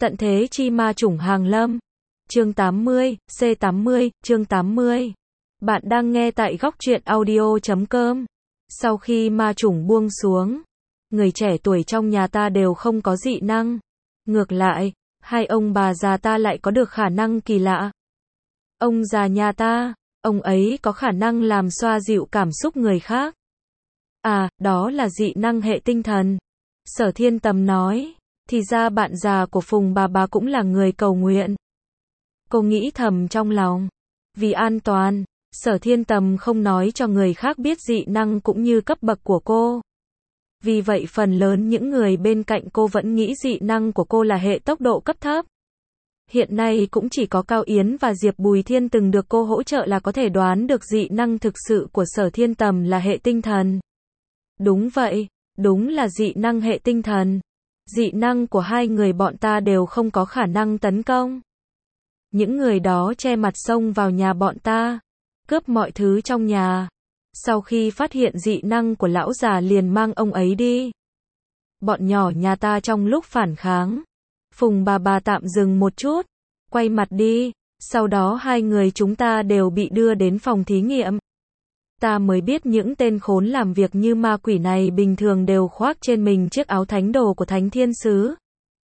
Tận thế chi ma chủng hàng lâm. Chương 80, C80, chương 80. Bạn đang nghe tại góc truyện audio.com. Sau khi ma chủng buông xuống, người trẻ tuổi trong nhà ta đều không có dị năng. Ngược lại, hai ông bà già ta lại có được khả năng kỳ lạ. Ông già nhà ta, ông ấy có khả năng làm xoa dịu cảm xúc người khác. À, đó là dị năng hệ tinh thần. Sở Thiên Tầm nói, thì ra bạn già của Phùng bà cũng là người cầu nguyện. Cô nghĩ thầm trong lòng. Vì an toàn, Sở Thiên Tầm không nói cho người khác biết dị năng cũng như cấp bậc của cô. Vì vậy phần lớn những người bên cạnh cô vẫn nghĩ dị năng của cô là hệ tốc độ cấp thấp. Hiện nay cũng chỉ có Cao Yến và Diệp Bùi Thiên từng được cô hỗ trợ là có thể đoán được dị năng thực sự của Sở Thiên Tầm là hệ tinh thần. Đúng vậy, đúng là dị năng hệ tinh thần. Dị năng của hai người bọn ta đều không có khả năng tấn công. Những người đó che mặt xông vào nhà bọn ta, cướp mọi thứ trong nhà. Sau khi phát hiện dị năng của lão già liền mang ông ấy đi. Bọn nhỏ nhà ta trong lúc phản kháng, Phùng bà tạm dừng một chút, quay mặt đi, sau đó hai người chúng ta đều bị đưa đến phòng thí nghiệm. Ta mới biết những tên khốn làm việc như ma quỷ này bình thường đều khoác trên mình chiếc áo thánh đồ của Thánh Thiên Sứ.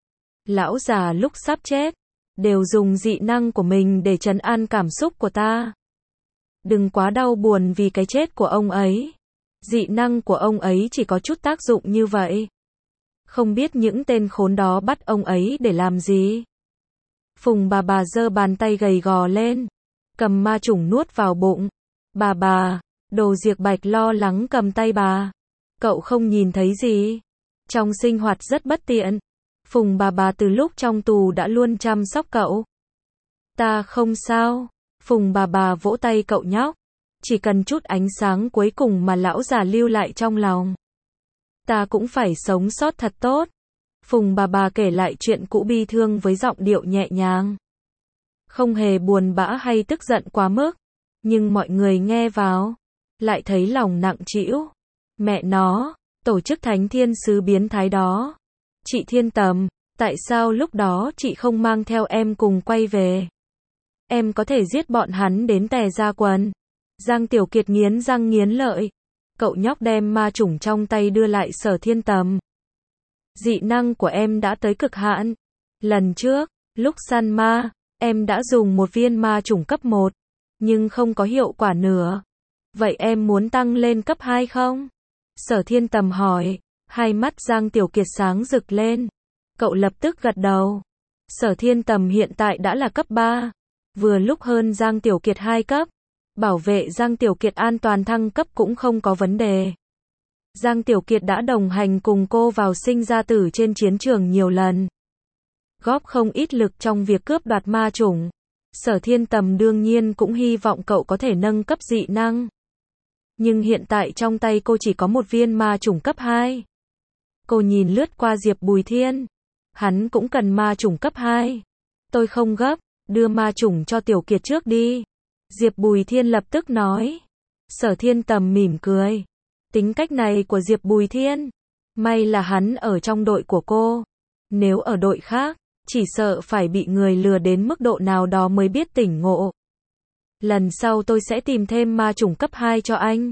Lão già lúc sắp chết, đều dùng dị năng của mình để trấn an cảm xúc của ta. Đừng quá đau buồn vì cái chết của ông ấy. Dị năng của ông ấy chỉ có chút tác dụng như vậy. Không biết những tên khốn đó bắt ông ấy để làm gì. Phùng bà giơ bàn tay gầy gò lên, cầm ma chủng nuốt vào bụng. Bà, Đồ Diệc Bạch lo lắng cầm tay bà. Cậu không nhìn thấy gì. Trong sinh hoạt rất bất tiện. Phùng bà từ lúc trong tù đã luôn chăm sóc cậu. Ta không sao. Phùng bà vỗ tay cậu nhóc. Chỉ cần chút ánh sáng cuối cùng mà lão già lưu lại trong lòng. Ta cũng phải sống sót thật tốt. Phùng bà kể lại chuyện cũ bi thương với giọng điệu nhẹ nhàng. Không hề buồn bã hay tức giận quá mức. Nhưng mọi người nghe vào, lại thấy lòng nặng trĩu. Mẹ nó, tổ chức Thánh Thiên Sứ biến thái đó. Chị Thiên Tầm, tại sao lúc đó chị không mang theo em cùng quay về? Em có thể giết bọn hắn đến tè ra quần. Giang Tiểu Kiệt nghiến răng nghiến lợi. Cậu nhóc đem ma chủng trong tay đưa lại Sở Thiên Tầm. Dị năng của em đã tới cực hạn. Lần trước, lúc săn ma, em đã dùng một viên ma chủng cấp 1, nhưng không có hiệu quả nữa. Vậy em muốn tăng lên cấp 2 không? Sở Thiên Tầm hỏi. Hai mắt Giang Tiểu Kiệt sáng rực lên. Cậu lập tức gật đầu. Sở Thiên Tầm hiện tại đã là cấp 3. Vừa lúc hơn Giang Tiểu Kiệt 2 cấp. Bảo vệ Giang Tiểu Kiệt an toàn thăng cấp cũng không có vấn đề. Giang Tiểu Kiệt đã đồng hành cùng cô vào sinh ra tử trên chiến trường nhiều lần. Góp không ít lực trong việc cướp đoạt ma chủng. Sở Thiên Tầm đương nhiên cũng hy vọng cậu có thể nâng cấp dị năng. Nhưng hiện tại trong tay cô chỉ có một viên ma chủng cấp 2. Cô nhìn lướt qua Diệp Bùi Thiên. Hắn cũng cần ma chủng cấp 2. Tôi không gấp, đưa ma chủng cho Tiểu Kiệt trước đi. Diệp Bùi Thiên lập tức nói. Sở Thiên Tầm mỉm cười. Tính cách này của Diệp Bùi Thiên. May là hắn ở trong đội của cô. Nếu ở đội khác, chỉ sợ phải bị người lừa đến mức độ nào đó mới biết tỉnh ngộ. Lần sau tôi sẽ tìm thêm ma chủng cấp 2 cho anh.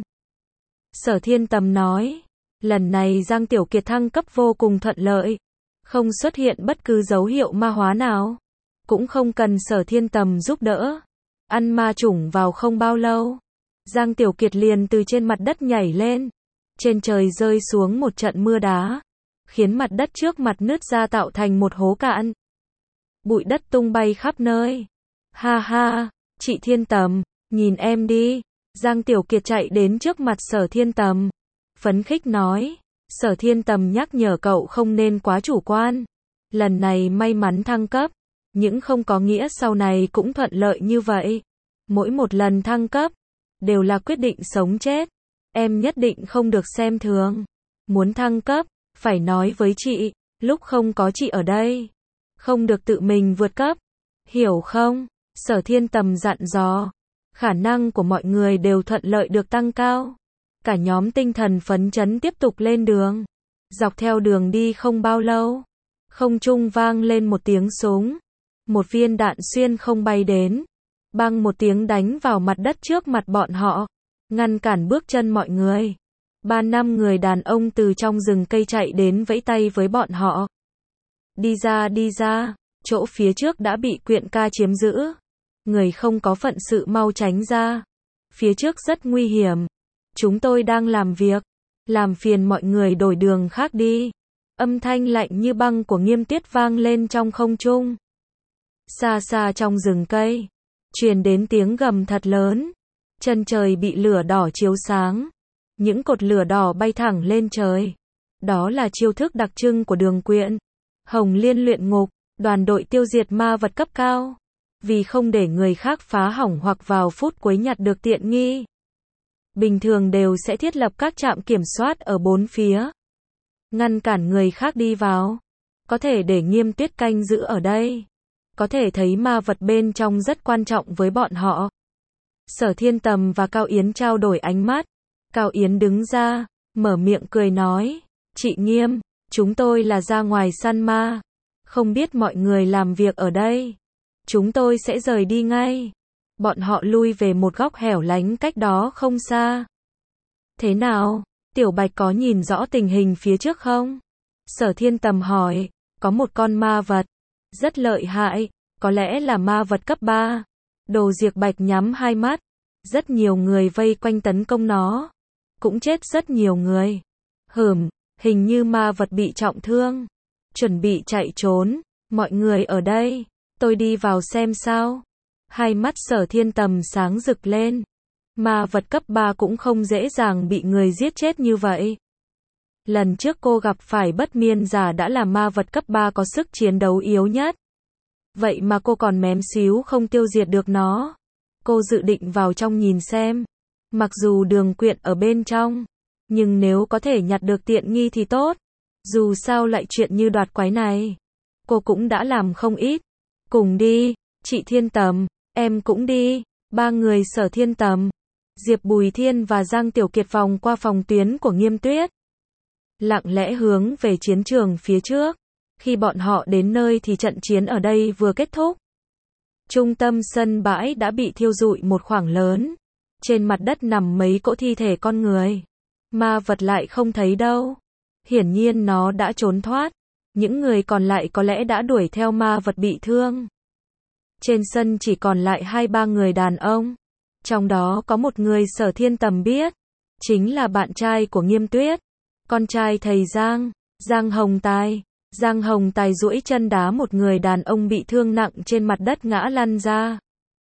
Sở Thiên Tầm nói. Lần này Giang Tiểu Kiệt thăng cấp vô cùng thuận lợi. Không xuất hiện bất cứ dấu hiệu ma hóa nào. Cũng không cần Sở Thiên Tầm giúp đỡ. Ăn ma chủng vào không bao lâu. Giang Tiểu Kiệt liền từ trên mặt đất nhảy lên. Trên trời rơi xuống một trận mưa đá. Khiến mặt đất trước mặt nứt ra tạo thành một hố cạn. Bụi đất tung bay khắp nơi. Ha ha, chị Thiên Tầm, nhìn em đi. Giang Tiểu Kiệt chạy đến trước mặt Sở Thiên Tầm. Phấn khích nói. Sở Thiên Tầm nhắc nhở cậu không nên quá chủ quan. Lần này may mắn thăng cấp. Nhưng không có nghĩa sau này cũng thuận lợi như vậy. Mỗi một lần thăng cấp, đều là quyết định sống chết. Em nhất định không được xem thường. Muốn thăng cấp, phải nói với chị, lúc không có chị ở đây. Không được tự mình vượt cấp. Hiểu không? Sở Thiên Tầm dặn dò. Khả năng của mọi người đều thuận lợi được tăng cao. Cả nhóm tinh thần phấn chấn tiếp tục lên đường. Dọc theo đường đi không bao lâu, Không trung vang lên một tiếng súng. Một viên đạn xuyên không bay đến. Bang một tiếng đánh vào mặt đất trước mặt bọn họ. Ngăn cản bước chân mọi người. 3-5 người đàn ông từ trong rừng cây chạy đến vẫy tay với bọn họ. Đi ra, chỗ phía trước đã bị Quyện ca chiếm giữ. Người không có phận sự mau tránh ra. Phía trước rất nguy hiểm. Chúng tôi đang làm việc. Làm phiền mọi người đổi đường khác đi. Âm thanh lạnh như băng của Nghiêm Tuyết vang lên trong không trung. Xa xa trong rừng cây, truyền đến tiếng gầm thật lớn. Chân trời bị lửa đỏ chiếu sáng. Những cột lửa đỏ bay thẳng lên trời. Đó là chiêu thức đặc trưng của Đường Quyện. Hồng Liên luyện ngục, đoàn đội tiêu diệt ma vật cấp cao. Vì không để người khác phá hỏng hoặc vào phút cuối nhặt được tiện nghi. Bình thường đều sẽ thiết lập các trạm kiểm soát ở bốn phía. Ngăn cản người khác đi vào. Có thể để Nghiêm Tuyết canh giữ ở đây. Có thể thấy ma vật bên trong rất quan trọng với bọn họ. Sở Thiên Tầm và Cao Yến trao đổi ánh mắt. Cao Yến đứng ra, mở miệng cười nói. Chị Nghiêm, chúng tôi là ra ngoài săn ma. Không biết mọi người làm việc ở đây. Chúng tôi sẽ rời đi ngay. Bọn họ lui về một góc hẻo lánh cách đó không xa. Thế nào? Tiểu Bạch có nhìn rõ tình hình phía trước không? Sở Thiên Tầm hỏi. Có một con ma vật. Rất lợi hại. Có lẽ là ma vật cấp 3. Đồ Diệc Bạch nhắm hai mắt. Rất nhiều người vây quanh tấn công nó. Cũng chết rất nhiều người. Hình như ma vật bị trọng thương. Chuẩn bị chạy trốn. Mọi người ở đây. Tôi đi vào xem sao. Hai mắt Sở Thiên Tầm sáng rực lên. Ma vật cấp 3 cũng không dễ dàng bị người giết chết như vậy. Lần trước cô gặp phải Bất Miên Giả đã là ma vật cấp 3 có sức chiến đấu yếu nhất. Vậy mà cô còn mém xíu không tiêu diệt được nó. Cô dự định vào trong nhìn xem. Mặc dù Đường Quyện ở bên trong, nhưng nếu có thể nhặt được tiện nghi thì tốt. Dù sao lại chuyện như đoạt quái này, cô cũng đã làm không ít. Cùng đi, chị Thiên Tầm, em cũng đi. Ba người Sở Thiên Tầm, Diệp Bùi Thiên và Giang Tiểu Kiệt vòng qua phòng tuyến của Nghiêm Tuyết. Lặng lẽ hướng về chiến trường phía trước. Khi bọn họ đến nơi thì trận chiến ở đây vừa kết thúc. Trung tâm sân bãi đã bị thiêu rụi một khoảng lớn. Trên mặt đất nằm mấy cỗ thi thể con người. Ma vật lại không thấy đâu. Hiển nhiên nó đã trốn thoát. Những người còn lại có lẽ đã đuổi theo ma vật bị thương. Trên sân chỉ còn lại 2-3 người đàn ông. Trong đó có một người Sở Thiên Tầm biết. Chính là bạn trai của Nghiêm Tuyết. Con trai thầy Giang, Giang Hồng Tài. Giang Hồng Tài duỗi chân đá một người đàn ông bị thương nặng trên mặt đất ngã lăn ra.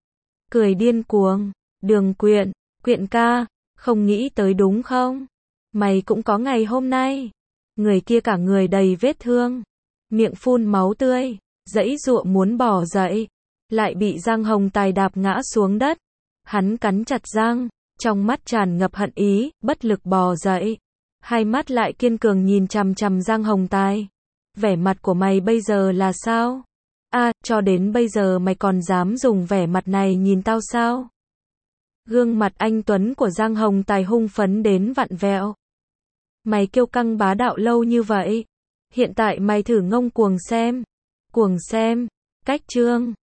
Cười điên cuồng. Đường Quyện, Quyện ca, không nghĩ tới đúng không? Mày cũng có ngày hôm nay. Người kia cả người đầy vết thương. Miệng phun máu tươi. Giãy giụa muốn bỏ dậy. Lại bị Giang Hồng Tài đạp ngã xuống đất. Hắn cắn chặt răng. Trong mắt tràn ngập hận ý, bất lực bò dậy. Hai mắt lại kiên cường nhìn chằm chằm Giang Hồng Tài. Vẻ mặt của mày bây giờ là sao? Cho đến bây giờ mày còn dám dùng vẻ mặt này nhìn tao sao? Gương mặt anh tuấn của Giang Hồng Tài hung phấn đến vặn vẹo. Mày kiêu căng bá đạo lâu như vậy. Hiện tại mày thử ngông cuồng xem. Cuồng xem. Cách chương.